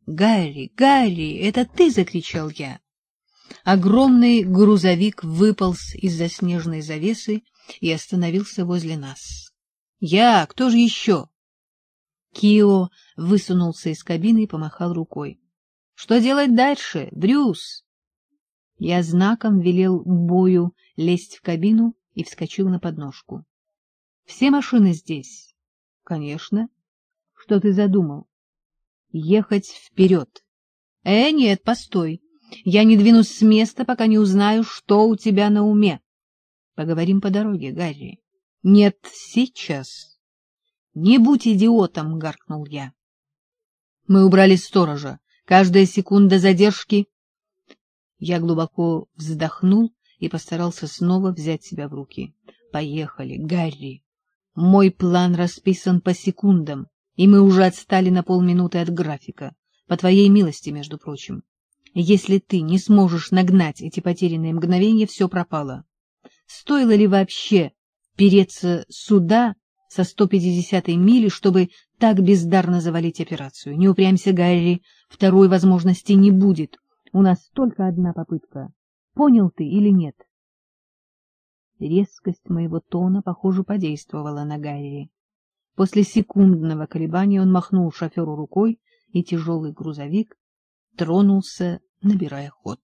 Гарри, Гарри, это ты!» — закричал я. Огромный грузовик выполз из-за снежной завесы и остановился возле нас. «Я? Кто же еще?» Кио высунулся из кабины и помахал рукой. «Что делать дальше, Брюс?» Я знаком велел Бою лезть в кабину и вскочил на подножку. «Все машины здесь?» «Конечно. Что ты задумал?» «Ехать вперед». Нет, постой. Я не двинусь с места, пока не узнаю, что у тебя на уме. Поговорим по дороге, Гарри». «Нет, сейчас». «Не будь идиотом», — гаркнул я. Мы убрали сторожа. Каждая секунда задержки... Я глубоко вздохнул и постарался снова взять себя в руки. «Поехали, Гарри. Мой план расписан по секундам, и мы уже отстали на полминуты от графика. По твоей милости, между прочим. Если ты не сможешь нагнать эти потерянные мгновения, все пропало. Стоило ли вообще переться сюда со 150-й мили, чтобы так бездарно завалить операцию? Не упрямься, Гарри, второй возможности не будет. У нас только одна попытка. Понял ты или нет?» Резкость моего тона, похоже, подействовала на Гарри. После секундного колебания он махнул шоферу рукой, и тяжелый грузовик тронулся, набирая ход.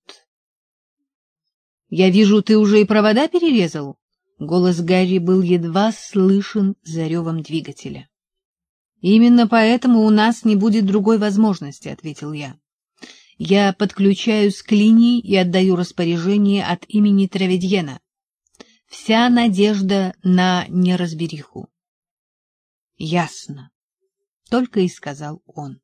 «Я вижу, ты уже и провода перерезал?» Голос Гарри был едва слышен за ревом двигателя. «Именно поэтому у нас не будет другой возможности», — ответил я. «Я подключаюсь к линии и отдаю распоряжение от имени Траведьена. Вся надежда на неразбериху». «Ясно», — только и сказал он.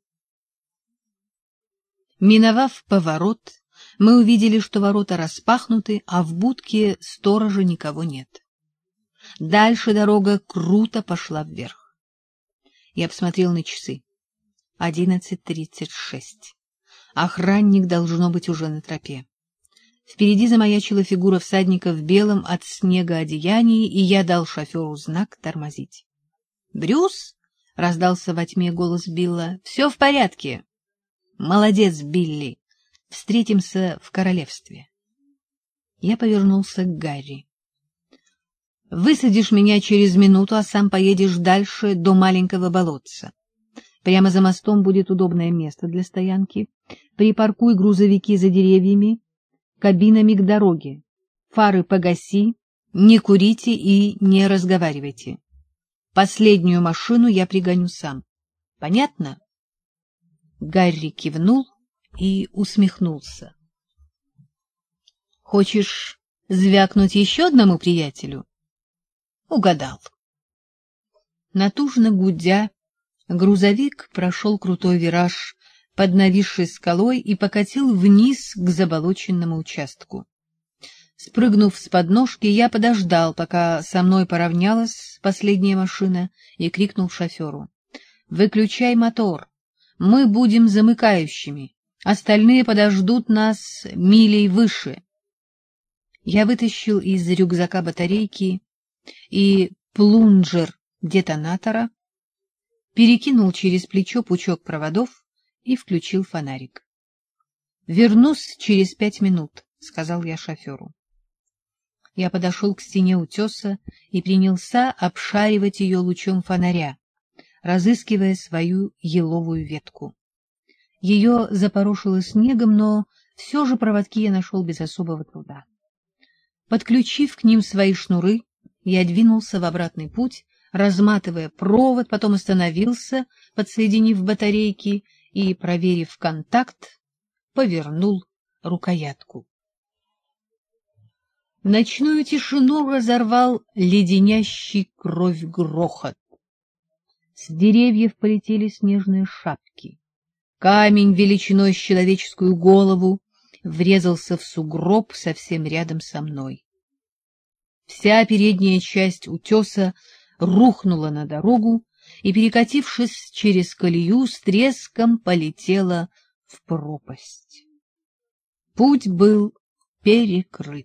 Миновав поворот, мы увидели, что ворота распахнуты, а в будке сторожа никого нет. Дальше дорога круто пошла вверх. Я посмотрел на часы. 11:36. Охранник должно быть уже на тропе. Впереди замаячила фигура всадника в белом от снега одеянии, и я дал шоферу знак тормозить. «Брюс?» — раздался во тьме голос Билла. «Все в порядке». «Молодец, Билли. Встретимся в королевстве». Я повернулся к Гарри. «Высадишь меня через минуту, а сам поедешь дальше до маленького болотца. Прямо за мостом будет удобное место для стоянки. Припаркуй грузовики за деревьями, кабинами к дороге. Фары погаси, не курите и не разговаривайте. Последнюю машину я пригоню сам. Понятно?» Гарри кивнул и усмехнулся. «Хочешь звякнуть еще одному приятелю?» «Угадал». Натужно гудя, грузовик прошел крутой вираж под нависшей скалой и покатил вниз к заболоченному участку. Спрыгнув с подножки, я подождал, пока со мной поравнялась последняя машина, и крикнул шоферу: «Выключай мотор! Мы будем замыкающими, остальные подождут нас милей выше». Я вытащил из рюкзака батарейки и плунжер детонатора, перекинул через плечо пучок проводов и включил фонарик. «Вернусь через 5 минут», — сказал я шоферу. Я подошел к стене утеса и принялся обшаривать ее лучом фонаря, разыскивая свою еловую ветку. Ее запорошило снегом, но все же проводки я нашел без особого труда. Подключив к ним свои шнуры, я двинулся в обратный путь, разматывая провод, потом остановился, подсоединив батарейки, и, проверив контакт, повернул рукоятку. Ночную тишину разорвал леденящий кровь грохот. С деревьев полетели снежные шапки. Камень величиной с человеческую голову врезался в сугроб совсем рядом со мной. Вся передняя часть утеса рухнула на дорогу и, перекатившись через колею, с треском полетела в пропасть. Путь был перекрыт.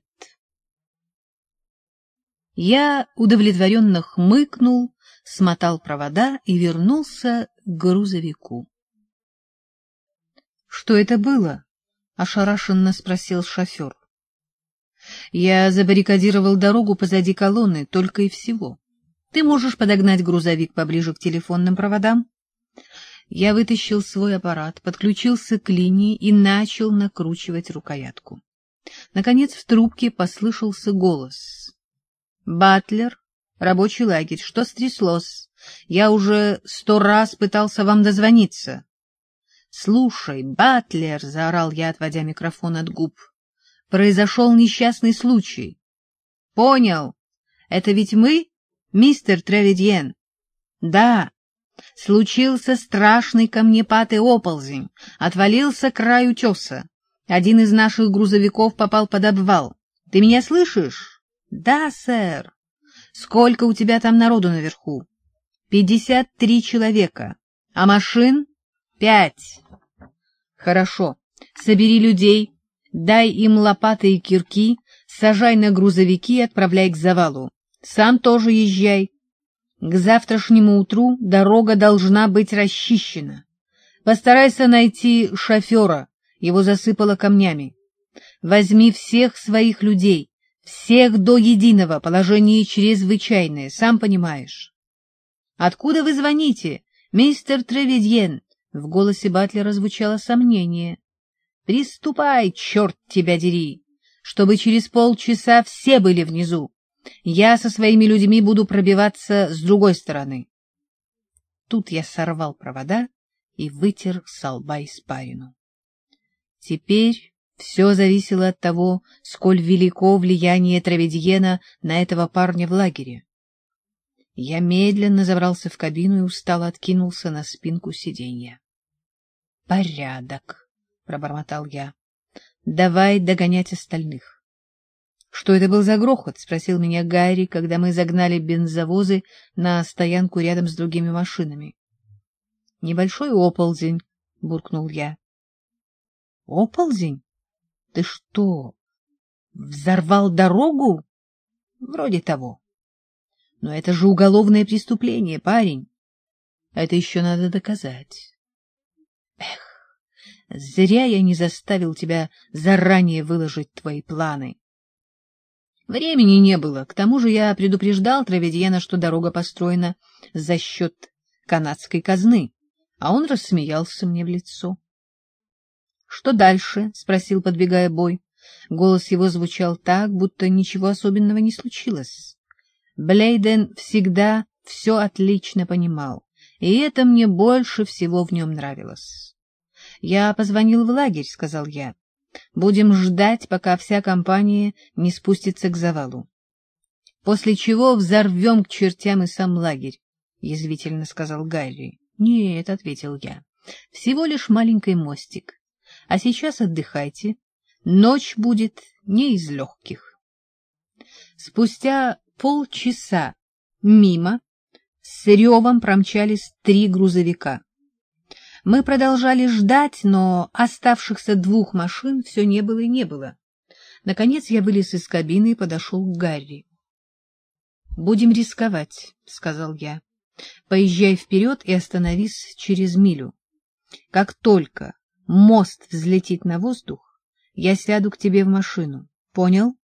Я удовлетворенно хмыкнул, смотал провода и вернулся к грузовику. Что это было? — ошарашенно спросил шофер. — Я забаррикадировал дорогу позади колонны, только и всего. Ты можешь подогнать грузовик поближе к телефонным проводам? Я вытащил свой аппарат, подключился к линии и начал накручивать рукоятку. Наконец в трубке послышался голос. — Батлер, рабочий лагерь, что стряслось? Я уже 100 раз пытался вам дозвониться. — Слушай, Батлер, — заорал я, отводя микрофон от губ, — произошел несчастный случай. — Понял. Это ведь мы, мистер Тревидьен? — Да. Случился страшный камнепад и оползень, отвалился край утеса. Один из наших грузовиков попал под обвал. Ты меня слышишь? — Да, сэр. — Сколько у тебя там народу наверху? — 53 человека. А машин? 5. — Хорошо. Собери людей, дай им лопаты и кирки, сажай на грузовики и отправляй к завалу. Сам тоже езжай. К завтрашнему утру дорога должна быть расчищена. Постарайся найти шофера, его засыпало камнями. Возьми всех своих людей, всех до единого, положение чрезвычайное, сам понимаешь. — Откуда вы звоните, мистер Тревидьен? В голосе Батлера звучало сомнение. — Приступай, черт тебя дери, чтобы через полчаса все были внизу. Я со своими людьми буду пробиваться с другой стороны. Тут я сорвал провода и вытер со лба испарину. Теперь все зависело от того, сколь велико влияние Тревидьена на этого парня в лагере. Я медленно забрался в кабину и устало откинулся на спинку сиденья. — Порядок, — пробормотал я. — Давай догонять остальных. — Что это был за грохот? — спросил меня Гарри, когда мы загнали бензовозы на стоянку рядом с другими машинами. — Небольшой оползень, — буркнул я. — Оползень? Ты что, взорвал дорогу? — Вроде того. — Но это же уголовное преступление, парень. Это еще надо доказать. Эх, зря я не заставил тебя заранее выложить твои планы. Времени не было. К тому же я предупреждал Тревидьена, что дорога построена за счет канадской казны, а он рассмеялся мне в лицо. — Что дальше? — спросил, подбегая Бой. Голос его звучал так, будто ничего особенного не случилось. Блейден всегда все отлично понимал, и это мне больше всего в нем нравилось. — Я позвонил в лагерь, — сказал я. Будем ждать, пока вся компания не спустится к завалу. — После чего взорвем к чертям и сам лагерь, — язвительно сказал Гарри. — Нет, — ответил я, — всего лишь маленький мостик. А сейчас отдыхайте. Ночь будет не из легких. Спустя полчаса мимо с ревом промчались 3 грузовика. Мы продолжали ждать, но оставшихся 2 машин все не было и не было. Наконец я вылез из кабины и подошел к Гарри. — Будем рисковать, — сказал я. — Поезжай вперед и остановись через милю. Как только мост взлетит на воздух, я сяду к тебе в машину. Понял?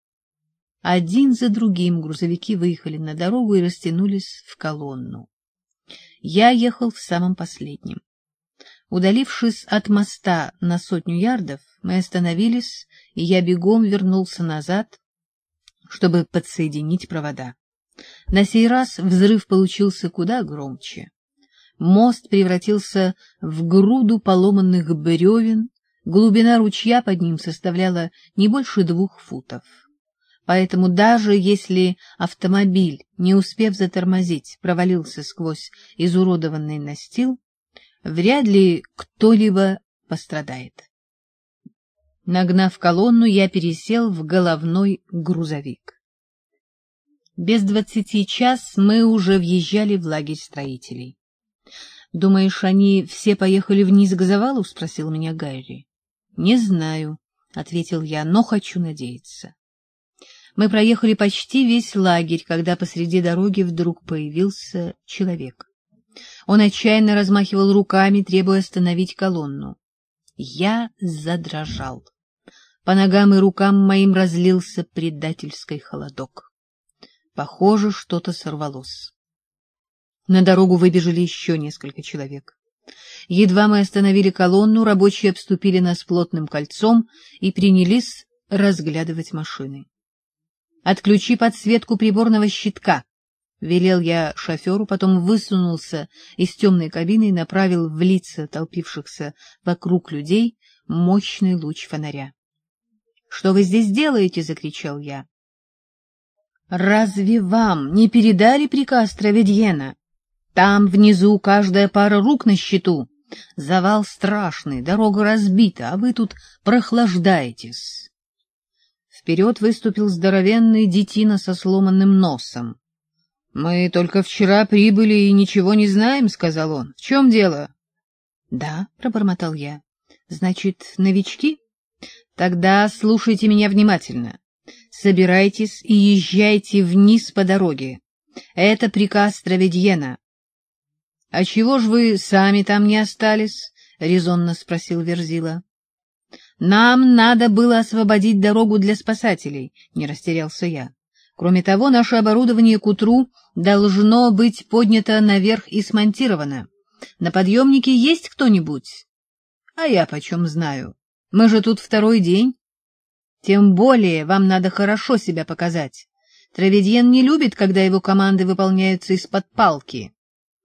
Один за другим грузовики выехали на дорогу и растянулись в колонну. Я ехал в самом последнем. Удалившись от моста на 100 ярдов, мы остановились, и я бегом вернулся назад, чтобы подсоединить провода. На сей раз взрыв получился куда громче. Мост превратился в груду поломанных бревен, глубина ручья под ним составляла не больше 2 футов. Поэтому даже если автомобиль, не успев затормозить, провалился сквозь изуродованный настил, вряд ли кто-либо пострадает. Нагнав колонну, я пересел в головной грузовик. Без 20 час мы уже въезжали в лагерь строителей. — Думаешь, они все поехали вниз к завалу? — спросил меня Гарри. — Не знаю, — ответил я, — но хочу надеяться. Мы проехали почти весь лагерь, когда посреди дороги вдруг появился человек. Он отчаянно размахивал руками, требуя остановить колонну. Я задрожал. По ногам и рукам моим разлился предательский холодок. Похоже, что-то сорвалось. На дорогу выбежали еще несколько человек. Едва мы остановили колонну, рабочие обступили нас плотным кольцом и принялись разглядывать машины. «Отключи подсветку приборного щитка», — велел я шоферу, потом высунулся из темной кабины и направил в лица толпившихся вокруг людей мощный луч фонаря. «Что вы здесь делаете?» — закричал я. «Разве вам не передали приказ Траведьена? Там внизу каждая пара рук на счету. Завал страшный, дорога разбита, а вы тут прохлаждаетесь». Вперед выступил здоровенный детина со сломанным носом. — Мы только вчера прибыли и ничего не знаем, — сказал он. — В чем дело? — Да, — пробормотал я. — Значит, новички? Тогда слушайте меня внимательно. Собирайтесь и езжайте вниз по дороге. Это приказ Траведьена. — А чего ж вы сами там не остались? — резонно спросил Верзила. — Нам надо было освободить дорогу для спасателей, — не растерялся я. Кроме того, наше оборудование к утру должно быть поднято наверх и смонтировано. На подъемнике есть кто-нибудь? А я почем знаю? Мы же тут второй день. Тем более вам надо хорошо себя показать. Траведьен не любит, когда его команды выполняются из-под палки.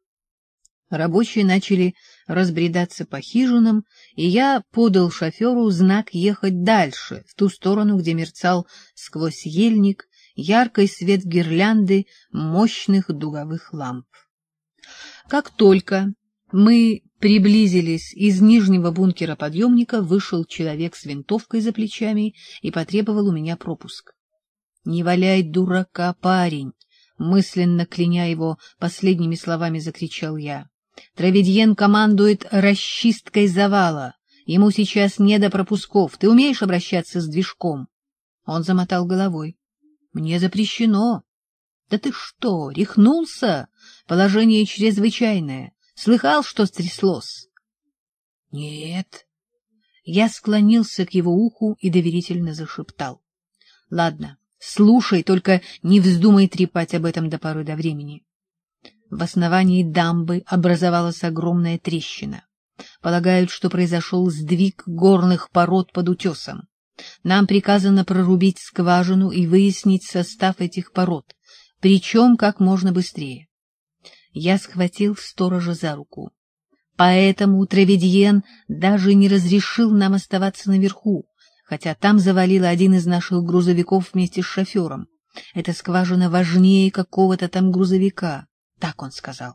Рабочие начали разбредаться по хижинам, и я подал шоферу знак ехать дальше, в ту сторону, где мерцал сквозь ельник яркий свет гирлянды мощных дуговых ламп. Как только мы приблизились, из нижнего бункера подъемника вышел человек с винтовкой за плечами и потребовал у меня пропуск. — Не валяй дурака, парень! — мысленно кляня его последними словами закричал я. Траведьен командует расчисткой завала. Ему сейчас не до пропусков. Ты умеешь обращаться с движком? Он замотал головой. — Мне запрещено. — Да ты что, рехнулся? Положение чрезвычайное. Слыхал, что стряслось? — Нет. Я склонился к его уху и доверительно зашептал. — Ладно, слушай, только не вздумай трепать об этом до поры до времени. В основании дамбы образовалась огромная трещина. Полагают, что произошел сдвиг горных пород под утесом. Нам приказано прорубить скважину и выяснить состав этих пород, причем как можно быстрее. Я схватил сторожа за руку. Поэтому Траведьен даже не разрешил нам оставаться наверху, хотя там завалило один из наших грузовиков вместе с шофером. Эта скважина важнее какого-то там грузовика. Так он сказал.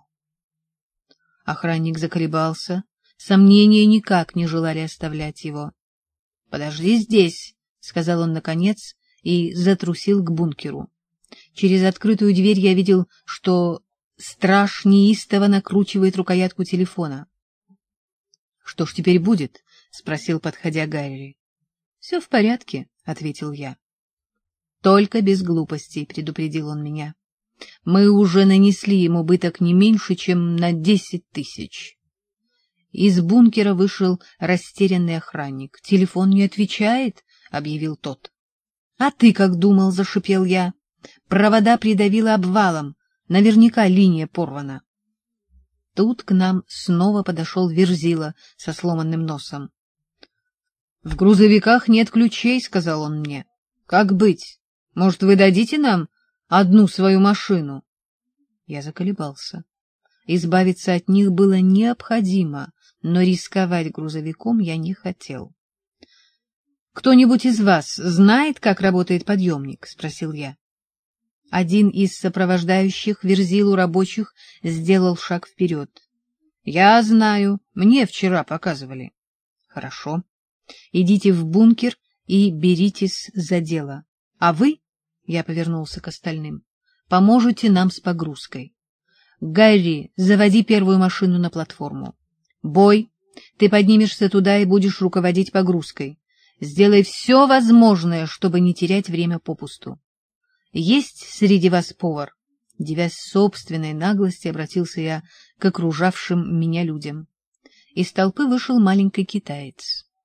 Охранник заколебался. Сомнения никак не желали оставлять его. — Подожди здесь, — сказал он наконец и затрусил к бункеру. Через открытую дверь я видел, что страж неистово накручивает рукоятку телефона. — Что ж теперь будет? — спросил, подходя Гарри. — Все в порядке, — ответил я. — Только без глупостей, — предупредил он меня. Мы уже нанесли ему убыток не меньше, чем на 10 тысяч. Из бункера вышел растерянный охранник. — Телефон не отвечает, — объявил тот. — А ты как думал? — зашипел я. — Провода придавило обвалом. Наверняка линия порвана. Тут к нам снова подошел Верзила со сломанным носом. — В грузовиках нет ключей, — сказал он мне. — Как быть? Может, вы дадите нам одну свою машину? Я заколебался. Избавиться от них было необходимо, но рисковать грузовиком я не хотел. — Кто-нибудь из вас знает, как работает подъемник? — спросил я. Один из сопровождающих Верзилу рабочих сделал шаг вперед. — Я знаю, мне вчера показывали. — Хорошо. Идите в бункер и беритесь за дело. А вы, — я повернулся к остальным, — поможете нам с погрузкой. Гарри, заводи первую машину на платформу. Бой, ты поднимешься туда и будешь руководить погрузкой. Сделай все возможное, чтобы не терять время попусту. Есть среди вас повар? Девясь собственной наглости, обратился я к окружавшим меня людям. Из толпы вышел маленький китаец.